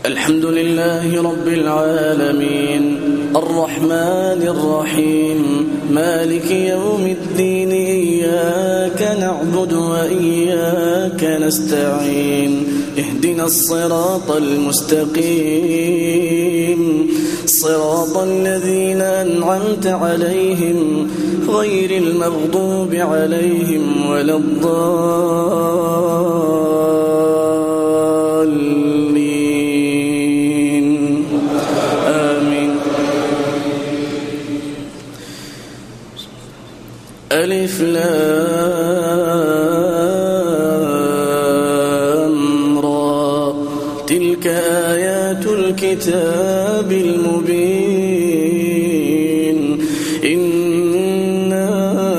الحمد لله رب العالمين الرحمن الرحيم مالك يوم الدين إياك نعبد وإياك نستعين اهدنا الصراط المستقيم صراط الذين أنعمت عليهم غير المغضوب عليهم ولا الضالين آمين. ألف لام را تلك آيات الكتاب المبين إنا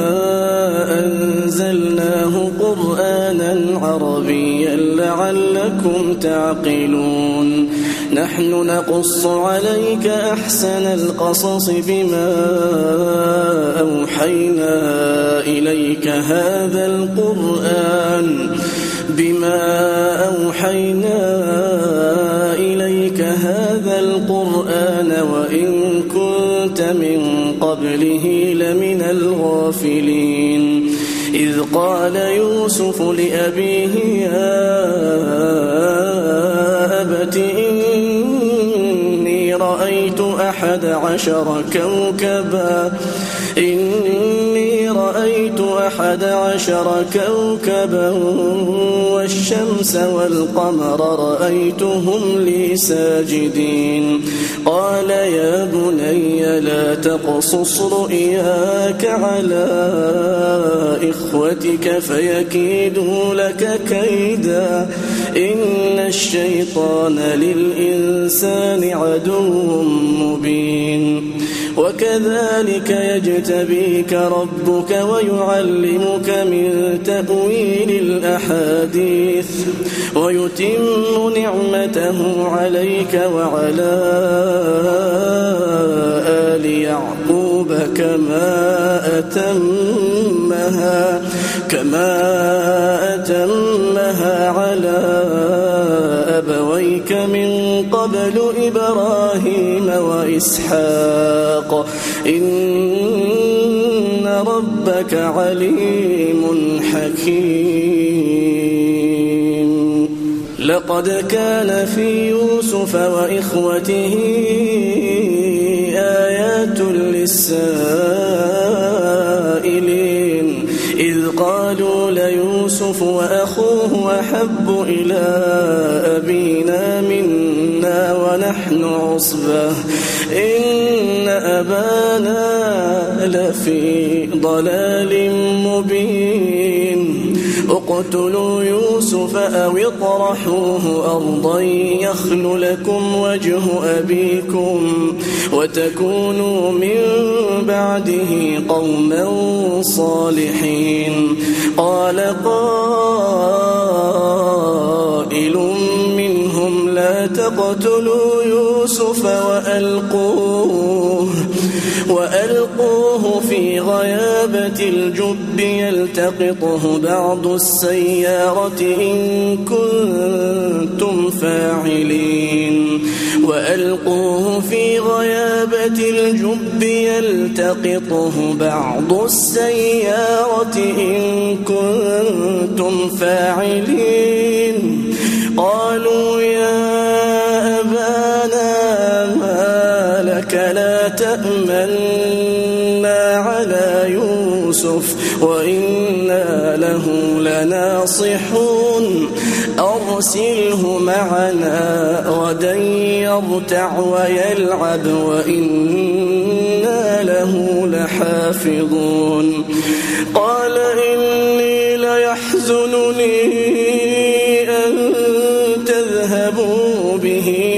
أنزلناه قرآنا عربيا لعلكم تعقلون نحن نقص عليك أحسن القصص بما أوحينا إليك هذا القرآن وإن كنت من قبله لمن الغافلين إذ قال يوسف لأبيه يا أبت إني رأيت 11 كوكبا والشمس والقمر رأيتهم لي ساجدين قال يا بني لا تقصص رؤياك على إخوتك فيكيدوا لك كيدا إن الشيطان للإنسان عدو مبين وكذلك يجتبيك ربك ويعلمك من تأويل الأحاديث ويتم نعمته عليك وعلى آل يعقوب كما أتمها على أبويك من قبل إبراهيم وإسحاق إن ربك عليم حكيم لقد كان في يوسف وإخوته آيات للسائلين إذ قالوا ليوسف وأخوه أحب إلى أبينا منا ونحن عصبة إن أبانا لفي ضلال مبين اقتلوا يوسف أو اطرحوه أرضا يخل لكم وجه أبيكم وتكونوا من بعده قوما صالحين قال قائل منهم لا تقتلوا يوسف وألقوه في غيابة الجب يلتقطه بعض السيارة إن كنتم فاعلين وألقوه في غيابة الجب يلتقطه بعض السيارة إن كنتم فاعلين قالوا يا أبانا ما لك لا تأمنا على يوسف وإنا له لناصحون أرسله معنا غدا يرتع ويلعب وإنا له لحافظون قال إني ليحزنني أن تذهبوا به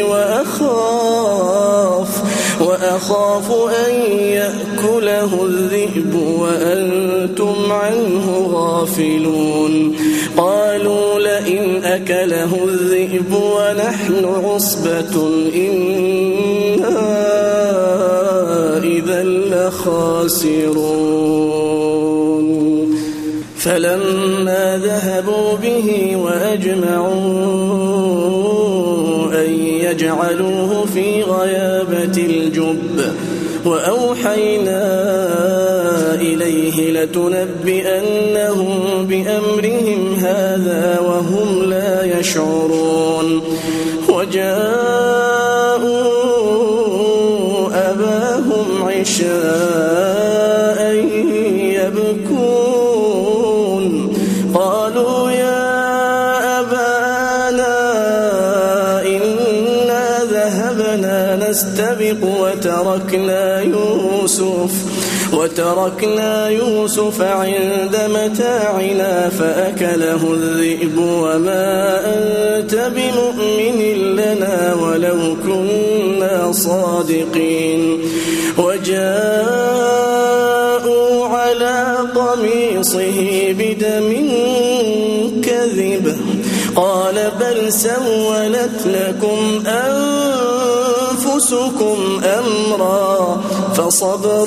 وأخاف أن يأكله الذئب وأنتم عنه غافلون قالوا لئن أكله الذئب ونحن عصبة إنا إذا لخاسرون فلما ذهبوا به وأجمعوا أن يجعلوه في غيابة الجب وأوحينا إليه لتنبئنهم بأمرهم هذا وهم لا يشعرون وجاءوا أباهم عشاء يبكون قالوا يا أبانا إنا ذهبنا نستبق وتركنا يوسف عند متاعنا فأكله الذئب وما أنت بمؤمن لنا ولو كنا صادقين وجاءوا على قميصه بدم كذب قال بل سولت لكم أنفسكم أمرا فصبر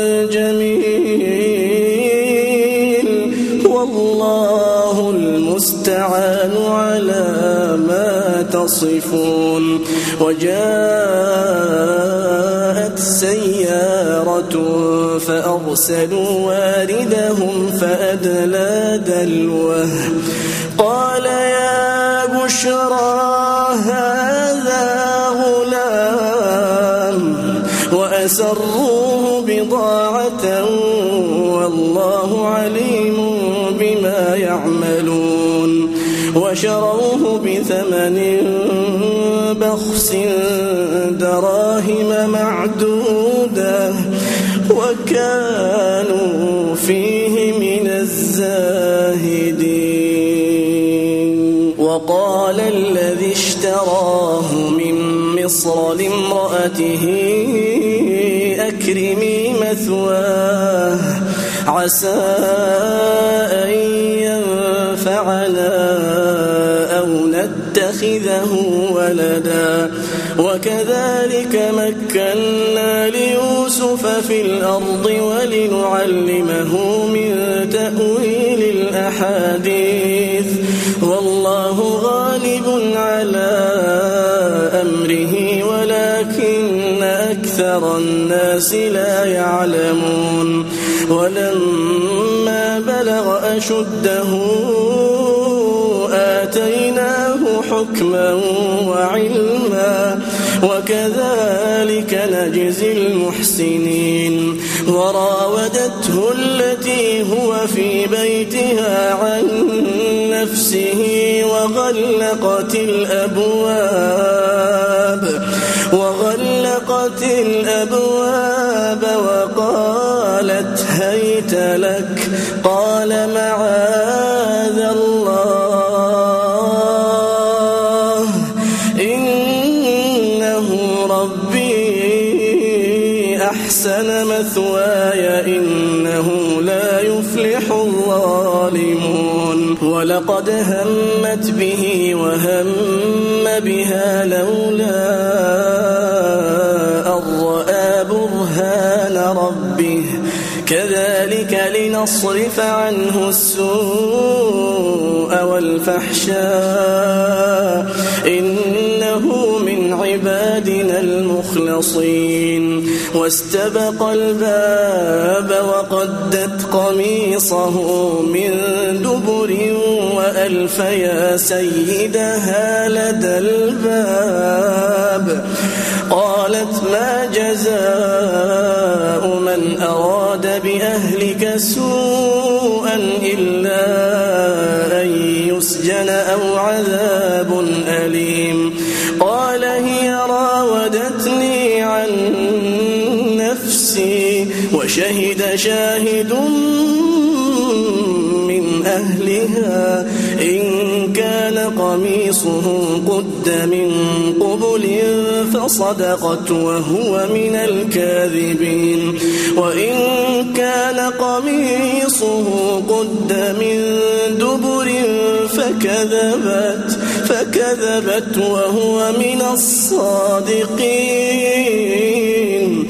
جميل والله المستعان على ما تصفون وجاءت سيارة فأرسلوا واردهم فأدلى دلوه قال يا بشرى هذا غلام وأسروه بضاعة والله عليم بما يعملون وشروه بثمن بخس دراهم معدودة وكانوا فيه من الزاهدين وقال الذي اشتراه من مصر لامرأته أكرمي مثواه عسى أن ينفعنا أو نتخذه ولدا وكذلك مكنا ليوسف في الأرض ولنعلمه من تأويل الأحاديث والله غالب على أمره ولكن أكثر الناس لا يعلمون ولما بلغ أشده آتيناه حكما وعلما وكذلك نجزي المحسنين وراودته التي هو في بيتها عن نفسه وغلقت الأبواب وقالت هيت لك قال معاذ الله إنه ربي أحسن مثواي إنه لا يفلح الظالمون ولقد همت به وهم بها لولا أن رأى برهان ربه كذلك لنصرف عنه السوء والفحشاء إنه من عبادنا المخلصين واستبق الباب وقدت قميصه من دبر وألف يا سيدها لدى الباب قالت ما جزاء من أراد بأهلك سوءا إلا أن يسجن أو عذاب أليم قال هي راودتني عن نفسي وشهد شاهد من أهلها إن كان قميصه قد من قبل فصدقت وهو من الكاذبين وإن كان قميصه قد من دبر فكذبت وهو من الصادقين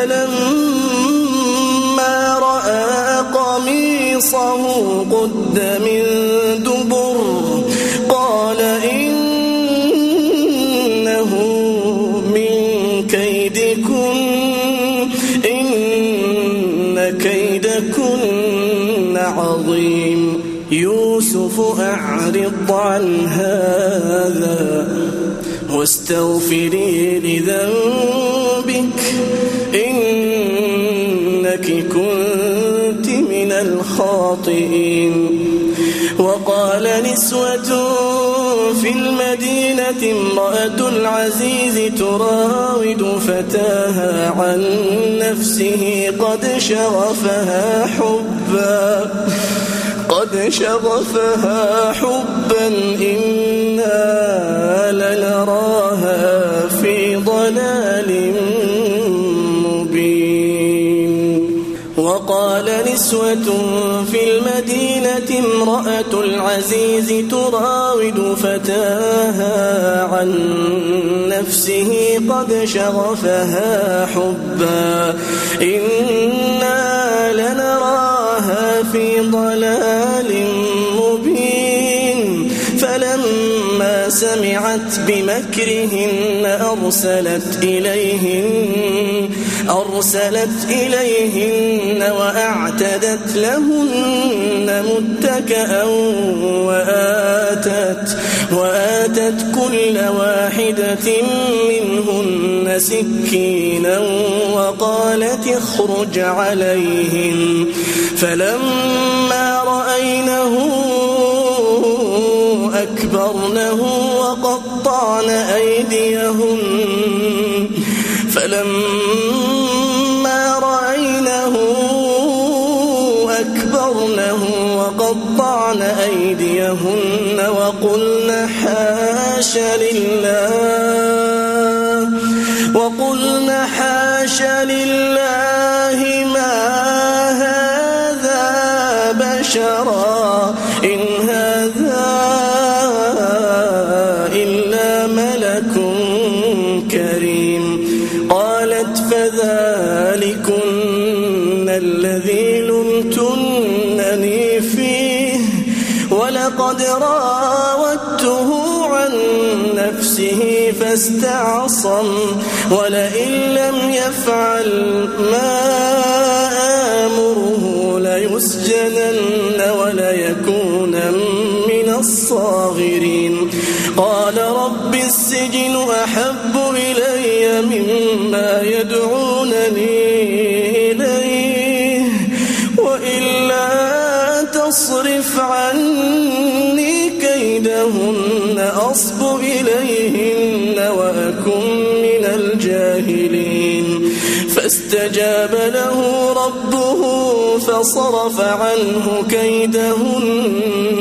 فلما رأى قميصه قد من دبر قال إنه يوسف أعرض عن هذا واستغفري لذنبك إنك كنت من الخاطئين. وقال نسوة في المدينة امرأة العزيز تراود فتاها عن نفسه قد شغفها حبا إنا لنراها في ضلال مبين. وقال نسوة في المدينة امرأة العزيز تراود فتاها عن نفسه قد شغفها حبا إنا لنراها في ضلال مبين. فلما سمعت بمكرهن أرسلت إليهن وأعتدت لهن متكئا وآتت كل واحدة منهن سكينا وقالت اخرج عليهن. فلما رأينه أكبرنه وقطعن أيديهن وقلن حاش لله ما هذا بشرا إن هذا إلا ملك كريم. قالت فذلكن الذي لمتنني فيه ولقد راودته عن نفسه فاستعصم ولئن لم يفعل ما آمره ليسجنن وليكونن من الصاغرين. قال رب السجن أحب إلي مما يدعونني إليه وإلا تصرف عني كيدهن أصب إليهن وأكن من الجاهلين. فاستجاب له ربه فصرف عنه كيدهن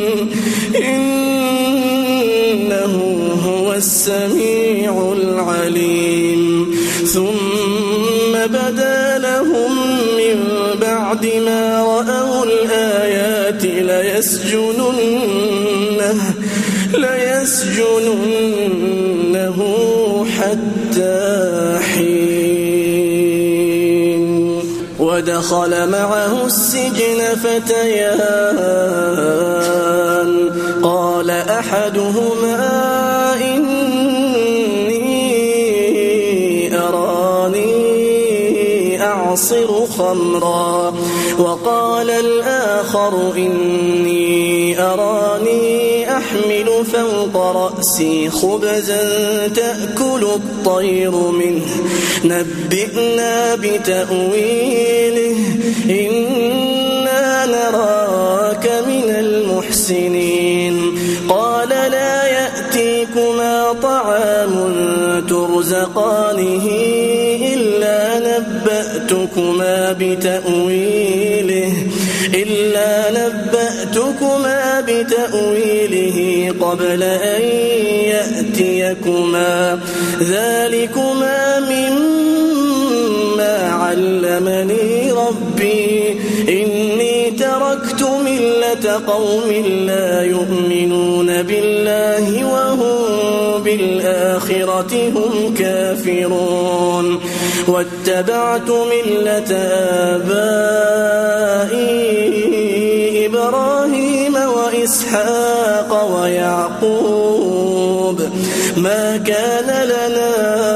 إنه هو السميع العليم. ثم بدا لهم من بعد ما رأوا الآيات ليسجننه حتى حين. ودخل معه السجن فتيان قال أحدهما إني أراني أعصر خمرا وقال الآخر إني أراني أحمل فوق رأسي خبزا تأكل الطير منه نبئنا بتأويله إنا نراك من المحسنين. قال لا يأتيكما طعام ترزقانه إلا نبأتكما بتأويله قبل أن يأتيكما ذلكما مما علمني ربي إني تركت ملة قوم لا يؤمنون بالله وهم بالآخرة هم كافرون واتبعت ملة آبائي إبراهيم وإسحاق ويعقوب ما كان لنا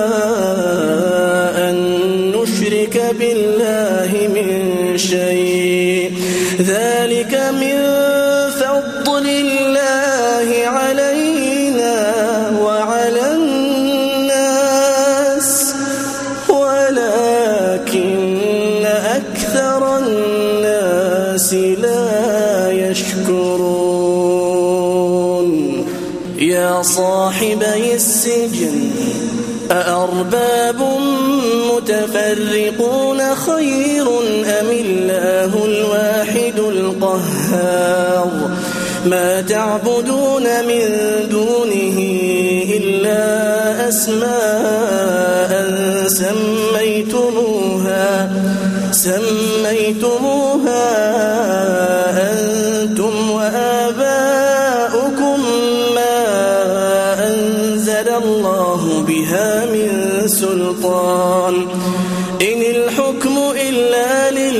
أن نشرك بالله من شيء ذلك من فضل يا صاحبي السجن أأرباب متفرقون خير أم الله الواحد القهار ما تعبدون من دونه إلا أسماء سميتموها أنتم وآباؤكم ما أنزل الله بها من سلطان إن الحكم إلا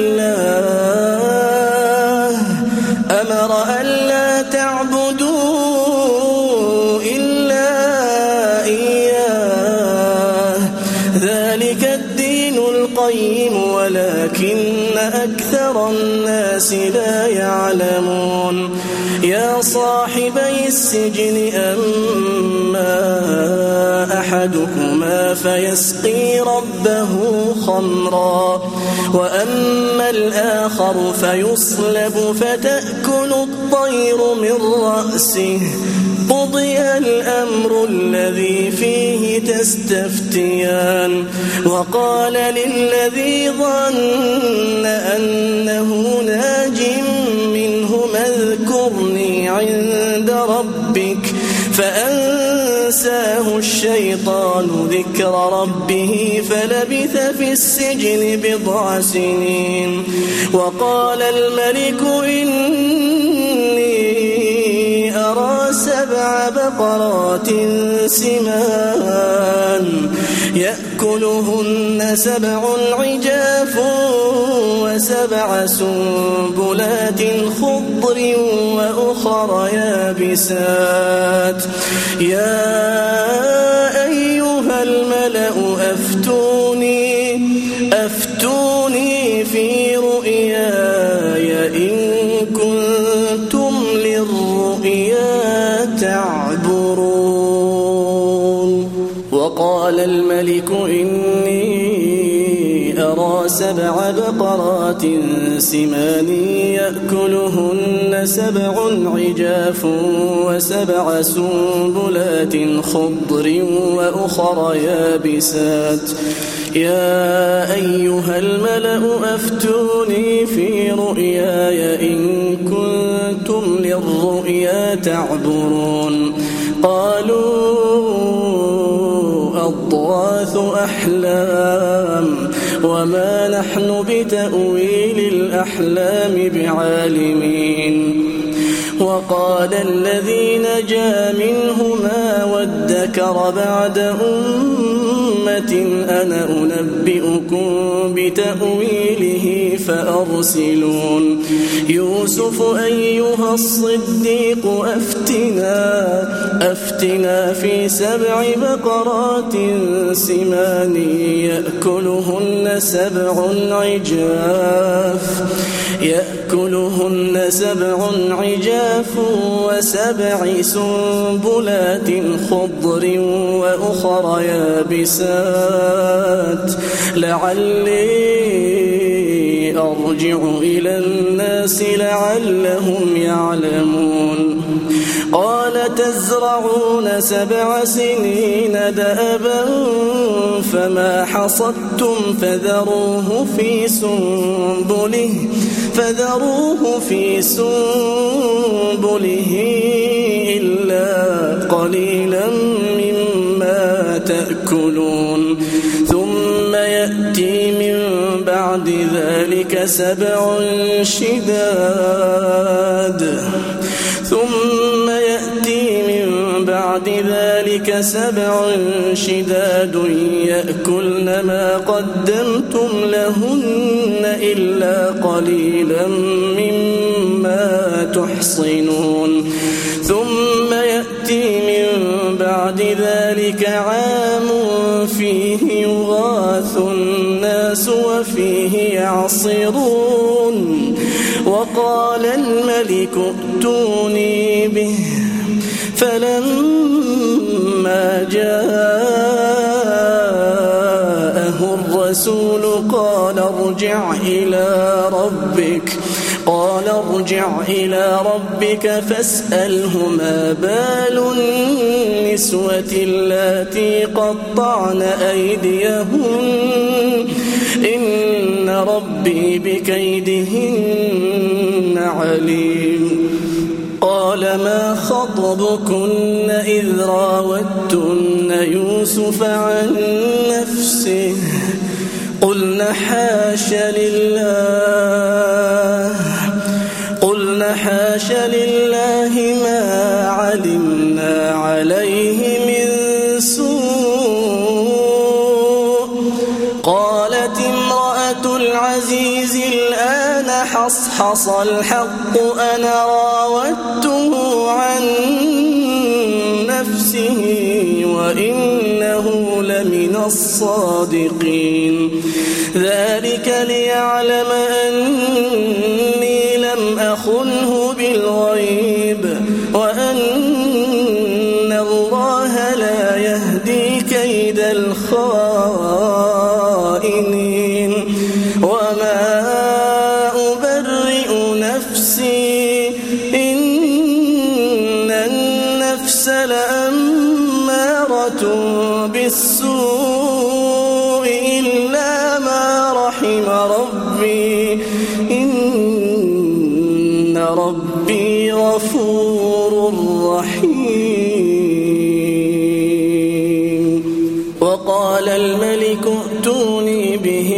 لله أمر ألا تعبدوا إلا إياه ذلك الدين القيم ولكن أكثر الناس لا يعلمون يا صاحبي السجن أما أحدكما فيسقي ربه خمرا وأما الآخر فيصلب فتأكل الطير من رأسه قضي الأمر الذي فيه تستفتيان وقال للذي ظن أنه ناج منهما اذكرني عند ربك فأنساه الشيطان ذكر ربه فلبث في السجن 9 سنين وقال الملك إني أرى 7 بقرات سمان يأكلهن 7 عجاف و7 سنبلات خضر وأخر يابسات يا أيها الملأ أفتوني في رؤياي إن كنتم للرؤيا تعبرون وقال الملك إني أرى 7 بقرات سمان يأكلهن 7 عجاف و7 سنبلات خضر وأخر يابسات يا أيها الملأ أفتوني في رؤياي إن كنتم للرؤيا تعبرون قالوا أضغاث أحلام وما نحن بتأويل الأحلام بعالمين وقال الذي نجا منهما وادكر بعد أمة أنا أنبئكم بتأويله فأرسلون يوسف أيها الصديق أفتنا في 7 بقرات سمان يأكلهن 7 عجاف و7 سنبلات خضر وأخر يابسات لعلي أرجع إلى الناس لعلهم يعلمون قال تزرعون 7 سنين دأبا فما حصدتم فذروه في سنبله إلا قليلا مما تأكلون ثم يأتي من بعد ذلك 7 شداد يأكلن ما قدمتم لهن إلا قليلا مما تحصنون ثم يأتي من بعد ذلك عام فيه يغاث الناس وفيه يعصرون وقال الملك ائتوني به فلما جاءه الرسول قال قال ارجع إلى ربك فاسأله ما بال النسوة اللاتي قطعن أيديهن إن ربي بكيدهن عليم. قال ما خطبكن إذ راوتن يوسف عن نفسه قلنا حاش لله ما علمنا عليه من سوء. قالت امرأة العزيز الآن حصحص الحق أنا راودته عن نفسه وإنه لمن الصادقين. ذلك ليعلم أني لم أخنه بالغيب وأن الله لا يهدي كيد الخائنين. وما أبرئ نفسي إن النفس لأمارة بالسوء إلا ما رحم ربي إن ربي غفور رحيم. وقال الملك ائتوني به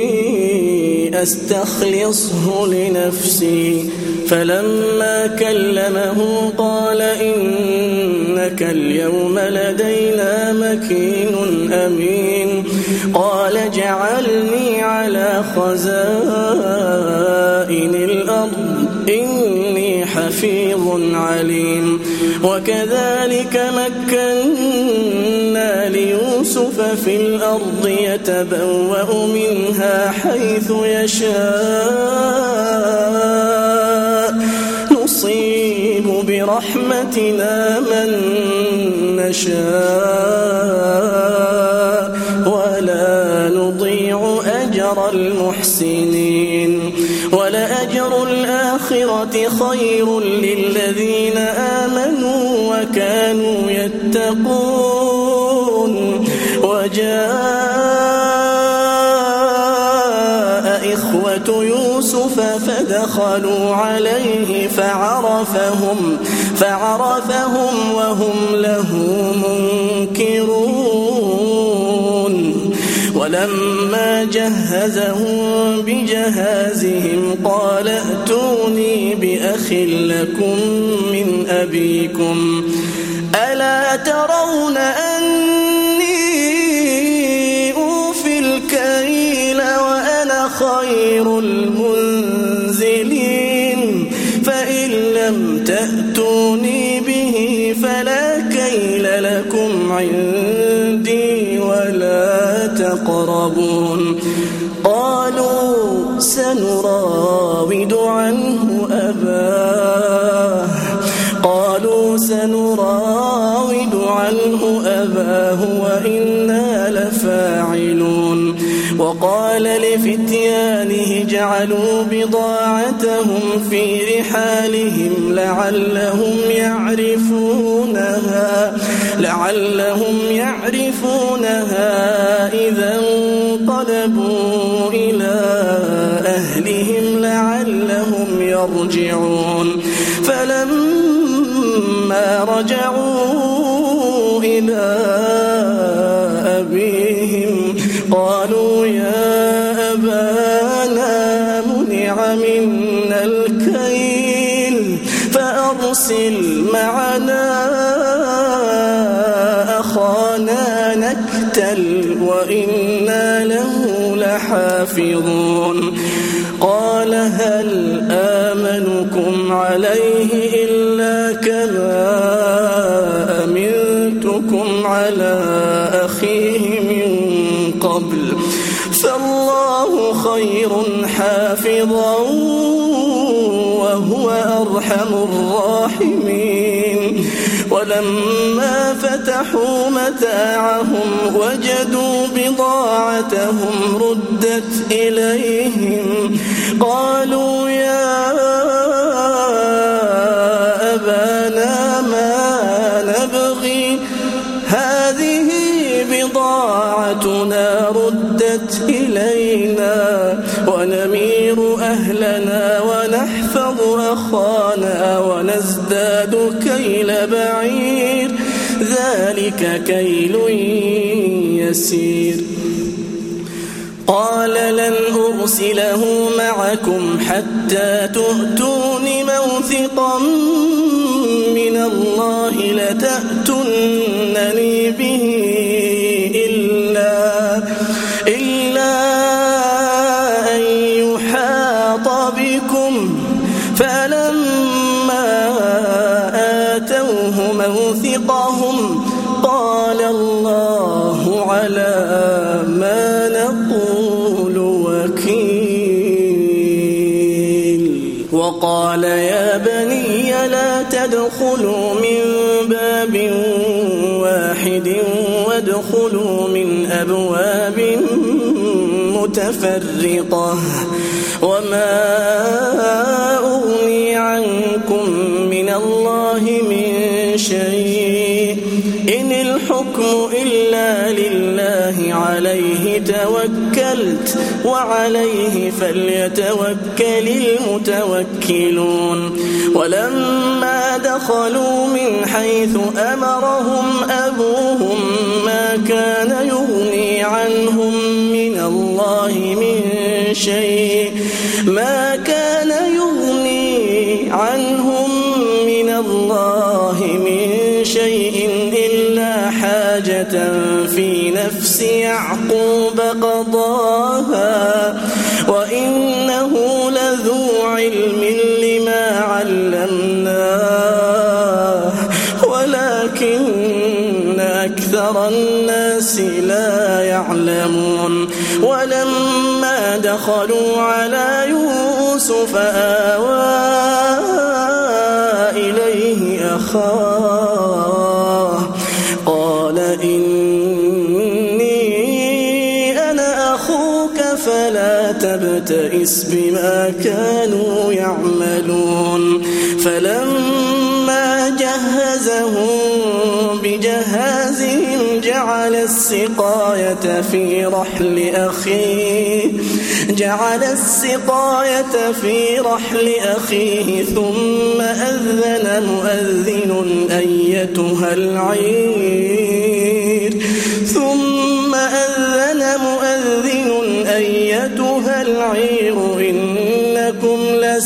أستخلصه لنفسي فلما كلمه قال إنك اليوم لدينا مكين أمين. قال اجعلني على خزائن الأرض إني حفيظ عليم. وكذلك مكنا ليوسف في الأرض يتبوأ منها حيث يشاء نصيب برحمتنا من نشاء ولا نضيع أجر المحسنين. ولأجر الآخرة خير للذين آمنوا وكانوا يتقون. وجاء إخوة يوسف فدخلوا عليه فعرفهم وهم له منكرون. ولما جهزهم بجهازهم قال ائتوني بأخ لكم من أبيكم ألا ترون أني أوفي الكيل وأنا خير المنزلين فإن لم تأتوني به فلا كيل لكم عندي ولا تقربون. قالوا سنراود عنه أباه وإنا لفاعلون. وقال لفتيانه جعلوا بضاعتهم في رحالهم لعلهم يعرفونها إذا انقلبوا إلى أهلهم لعلهم يرجعون. فلما رجعوا إلى أبيهم قالوا يا أبانا منع منا الكيل فأرسل معنا أخانا نكتل وإنا له لحافظون. قال هل آمنكم عليه إلا كما أمنتكم على أخيه من قبل فالله خير حافظا وهو أرحم الراحمين. ولما فتحوا متاعهم وجدوا بضاعتهم ردت إليهم قالوا يا بضاعتنا ردت إلينا ونمير أهلنا ونحفظ أخانا ونزداد كيل بعير ذلك كيل يسير. قال لن أرسله معكم حتى تؤتون موثقا من الله لتأتونني به إلا أن يحاط بكم. فلما آتوه موثقهم قال الله على ما نقول وكيل. وقال يا بني لا تدخلوا من باب واحد وادخلوا من أبواب متفرقة وما أغني عنكم من الله من شيء إن الحكم إلا لله عليه توكلت وعليه فليتوكل المتوكلون. ولما دخلوا من حيث أمرهم أبوهم ما كان يغني عنهم من الله من شيء إلا حاجة في نفس يعقوب قضاها وإنه لذو علم لما علمناه ولكن أكثر الناس لا يعلمون. ولما دخلوا على يوسف آوى إليه أخاه قال إني أنا أخوك فلا تبتئس بما كانوا يعملون. فلما جهزهم بجهازهم جعل السقاية في رحل أخيه ثم أذن مؤذن أيتها العير إنكم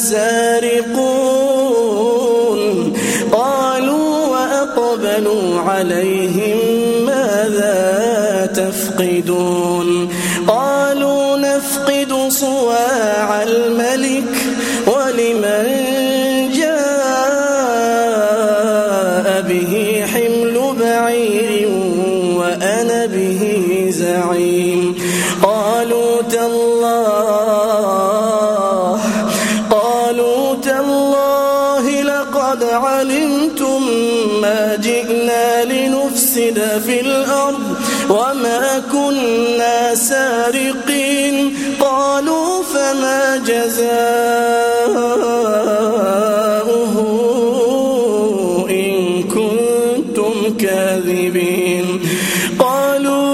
لسارقون. قالوا وأقبلوا عليهم ماذا تفقدون. قالوا نفقد صواع الملك ولمن جاء به حمل بعير وأنا به زعيم. قالوا تالله لقد علمتم ما جئنا لنفسد في الأرض وما كنا سارقين. قالوا فما جزاؤه إن كنتم كاذبين. قالوا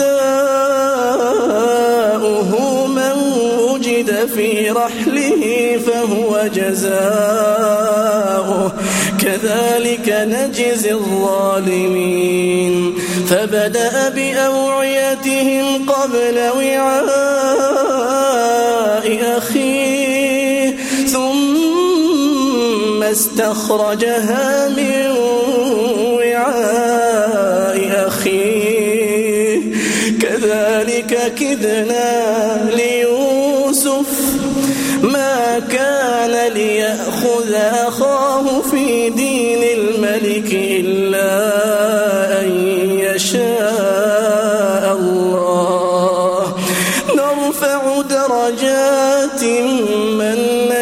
جزاؤه من وجد في رحله فهو جزاؤه كذلك نجزي الظالمين. فبدأ بأوعيتهم قبل وعاء أخيه ثم استخرجها من وعاء أخيه كذلك كدنا ليوسف ما كان ليأخذ أخاه في دين الملك إلا أن يشاء الله نرفع درجات من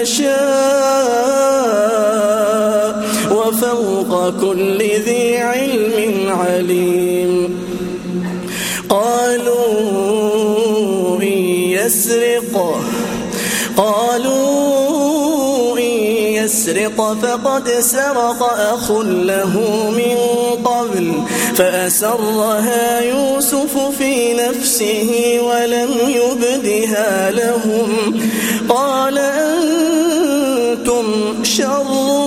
نشاء وفوق كل ذي علم عليم. قالوا إن يسرق فقد سرق أخ له من قبل فأسرها يوسف في نفسه ولم يبدها لهم قال أنتم شر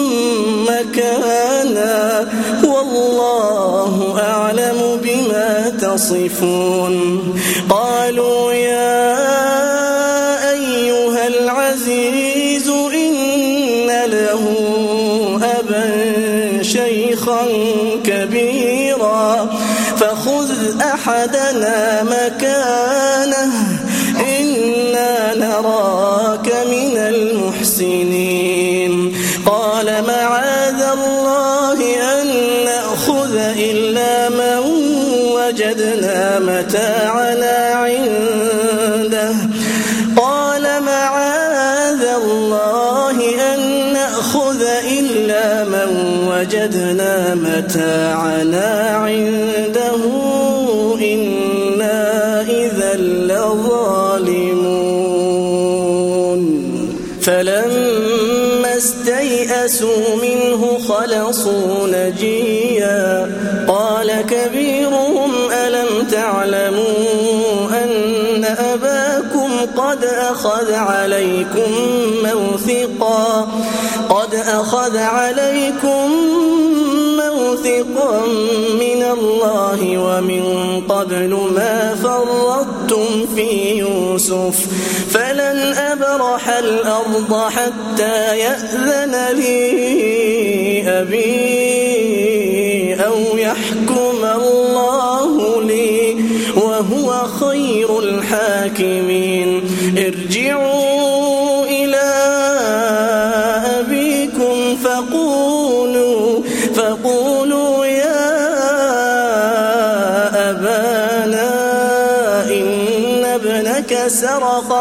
مكانا والله أعلم بما تصفون قالوا يا أيها العزيز إن له أبا شيخا كبيرا فخذ أحدنا مكانه إنا نراك من المحسنين قال معاذ الله أن نأخذ إلا من وجدنا متاعنا عنده قال معاذ الله أن نأخذ إلا من وجدنا متاعنا عنده إنا إذا لظالمون فلما استيئسوا منه خلصوا نجيا قال كبيرهم ألم تعلموا أن أباكم قد أخذ عليكم موثقا من الله ومن قبل ما فرطتم في يوسف فلن أبرح الأرض حتى يأذن لي أبي أو يحكم الله لي وهو خير الحاكمين ارجعوا إلى أبيكم فقولوا يا أبانا إن ابنك سرق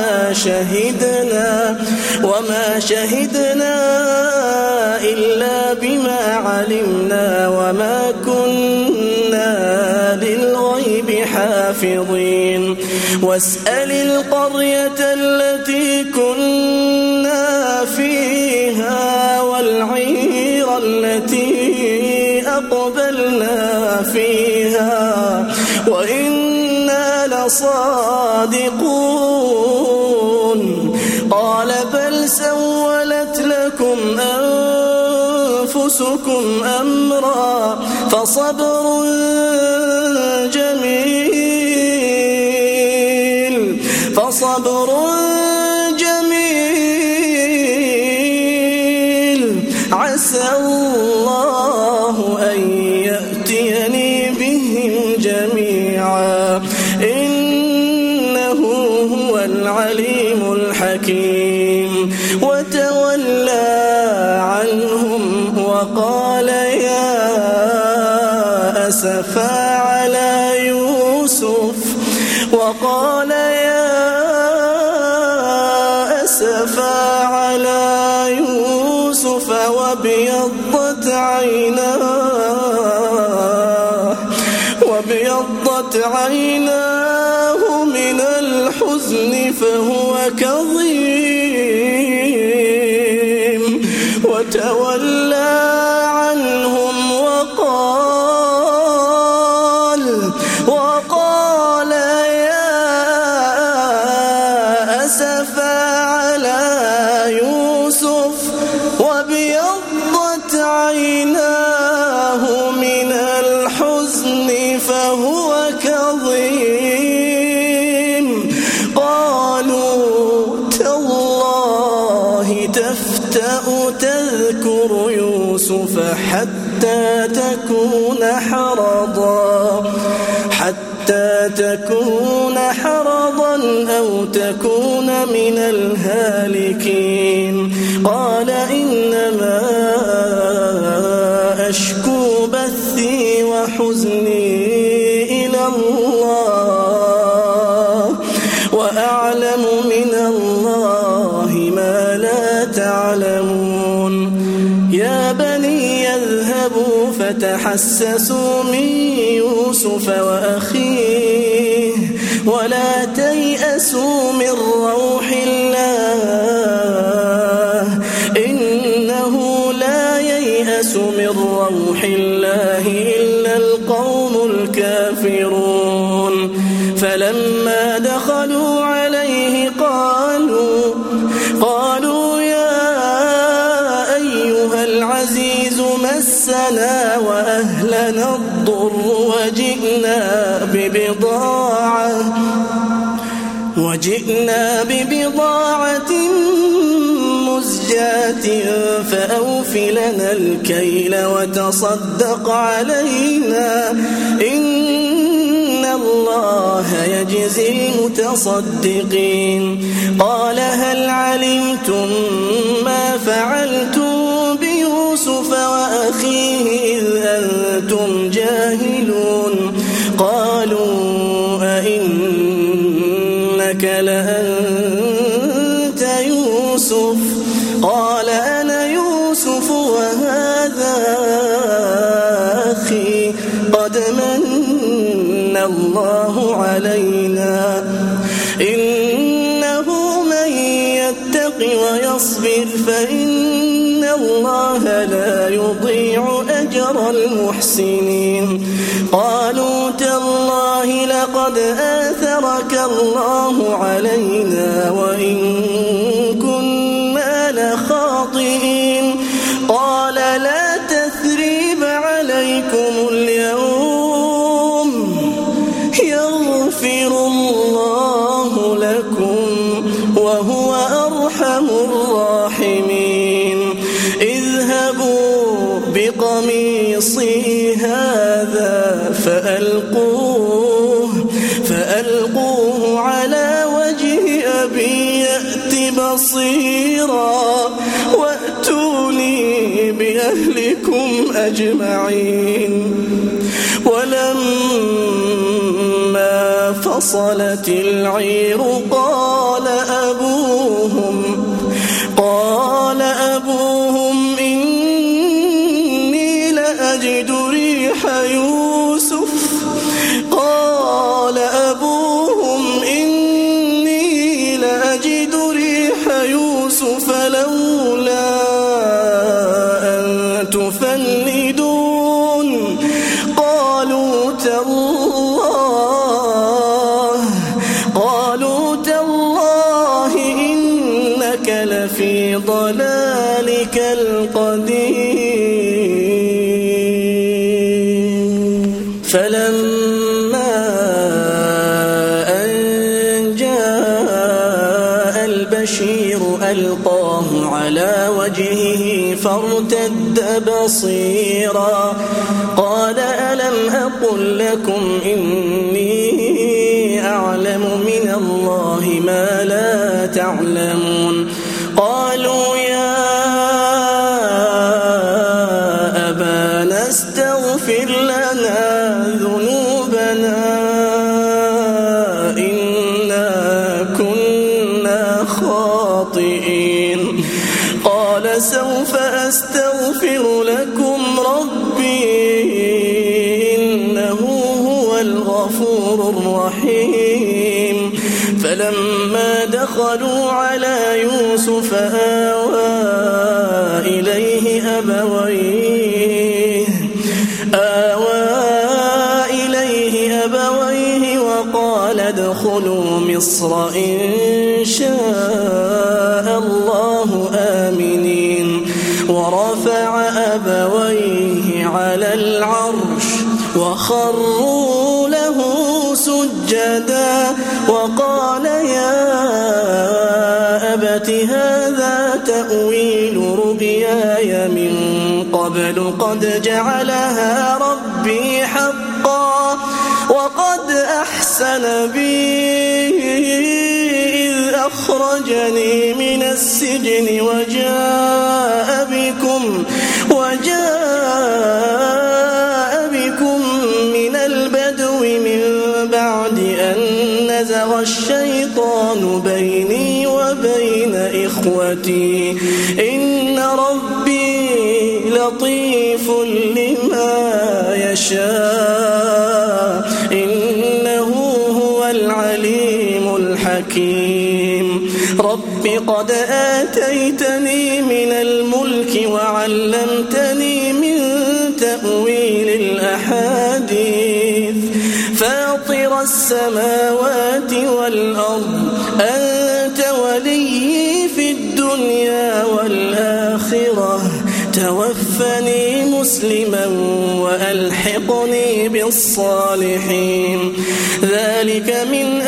وما شهدنا إلا بما علمنا وما كنا للغيب حافظين واسأل القرية التي كنا فيها والعير التي أقبلنا فيها وإنا لصادقون قال بل سولت لكم أنفسكم أمرا فصبر جميل عسى الله أن يأتيني بهم جميعا إنه هو العليم الحكيم وتولى عنهم وقال يا أسفا على يوسف وابيضت عيناه من الحزن فهو كظيم وتولى عنهم وقال يا أسفا على يوسف وابيضت عيناه من الحزن فهو كظيم قالوا تالله تفتأ تذكر يوسف حتى تكون حرضا أو تكون من الهالكين قال إنما أشكو بثي وحزني إلى الله وأعلم من الله ما لا تعلمون يا بني يذهبوا فتحسسوا من يوسف وأخيه ولا تيأسوا من روح الله فلما دخلوا عليه قالوا يا أيها العزيز مسنا وأهلنا الضر وجئنا ببضاعة مزجاة فأوف لنا الكيل وتصدق علينا إن الله يجزي المتصدقين. قال هل علمتم ما فعلتم بيوسف وأخيه إذ أنتم جاهلون؟ قالوا أئنك لأنت يوسف؟ قال أنا يوسف وهذا أخي قد من الله علينا إنه من يتق ويصبر فإن الله لا يضيع أجر المحسنين. قالوا تالله لقد آثرك الله علينا وإن كنا لخاطئين. قال لا تثريب عليكم اليوم يغفر الله لكم وهو أرحم الراحمين. اذهبوا بقميصي هذا فألقوه على وجه أبي يأت بصيرا وأتوني بأهلكم أجمعين. ولما فصلت العير قال أبوهم إني لأجد ريح يوسف لولا أن تفندون. قالوا تالله إنك لفي ضلالك القديم. فلما أن جاء البشير ألقاه على وجهه فارتد بصيرا قال ألم أقل لكم إني أعلم من الله ما لا تعلمون؟ قالوا يا أبانا استغفر لنا ذنوبنا إنا كنا خاطئين. قال سوف أستغفر لكم ربي إنه هو الغفور الرحيم. فلما دخلوا على يوسف آوى إليه أبويه وقال ادخلوا مصر إن شاء الله آمنين. ورفع أبويه على العرش وخروا له سجدا وقال يا أبت هذا تأويل رؤياي من قبل قد جعلها ربي حقا وقد أحسن بي إذ أخرجني من السجن وجاء بكم من البدو من بعد أن نزغ الشيطان بيني وبين إخوتي إن ربي لطيف لما يشاء إنه هو العليم الحكيم. رب قد آتيتني من الملك وعلمتني من تأويل الأحاديث فاطر فاطر السماوات والأرض أنت ولي في الدنيا والآخرة توفني مسلما وألحقني بالصالحين ذلك من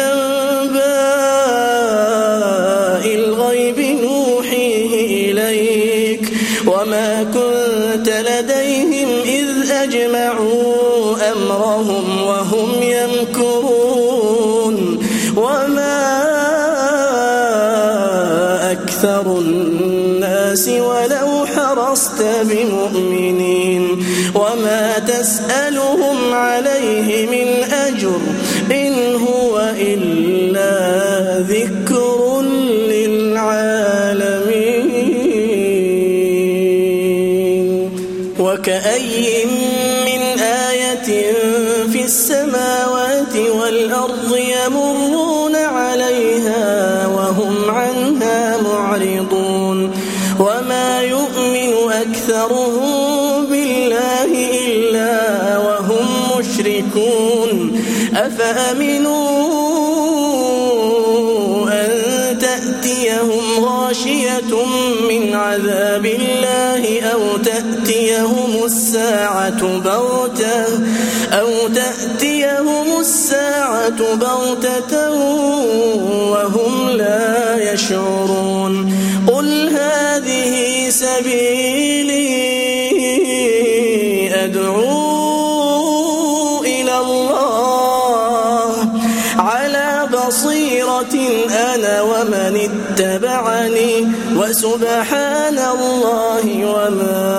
أنباء الغيب نوحيه إليك وما كنت لديهم إذ أجمعوا أمرهم وهم يمكرون وما أكثر الناس ولو حرصت بمؤمنين وما تسألهم عليه من أجر إن هو إلا ذكر للعالمين وكأي من آية في السماوات والأرض يمرون عليها وهم عنها معرضون وما يؤمن أكثرهم بالله إلا وهم مشركون أفأمنوا أن تأتيهم غاشية من عذاب الله أو تأتيهم الساعة بغتة وهم لا يشعرون قل هذه سبيلي أدعو إلى الله على بصيرة أنا ومن اتبعني وسبحان الله وما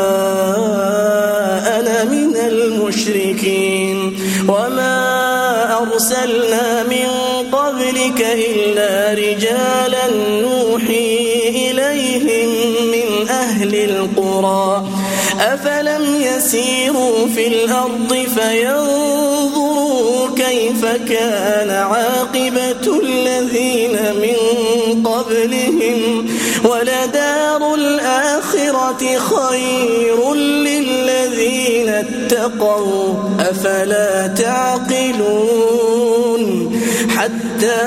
أنا من المشركين وما أرسلنا من قبلك إلا رجالا نوحي إليهم من أهل القرى أفلم يسيروا في الأرض فينظروا كيف كان عاقبة الذين من قبلهم ولدار الآخرة خير للذين اتقوا أفلا تعقلون حتى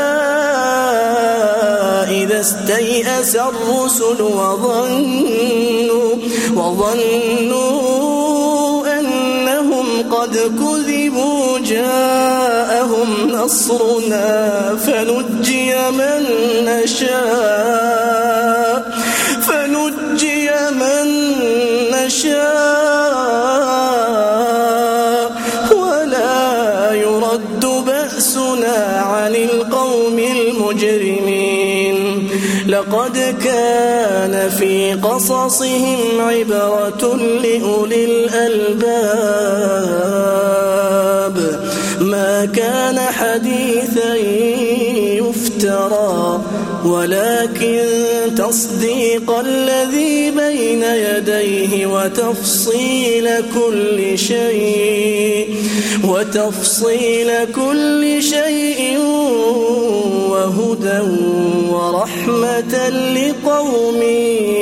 إذا استيأس الرسل وظنوا أنهم قد كذبوا جاءهم نصرنا فنجي من نشاء ولا يرد بأسنا عن القوم المجرمين لقد كان في قصصهم عبرة لأولي الألباب ما كان حديثا يفترى ولكن تصديق الذي بين يديه وتفصيل كل شيء وهدى ورحمة لقوم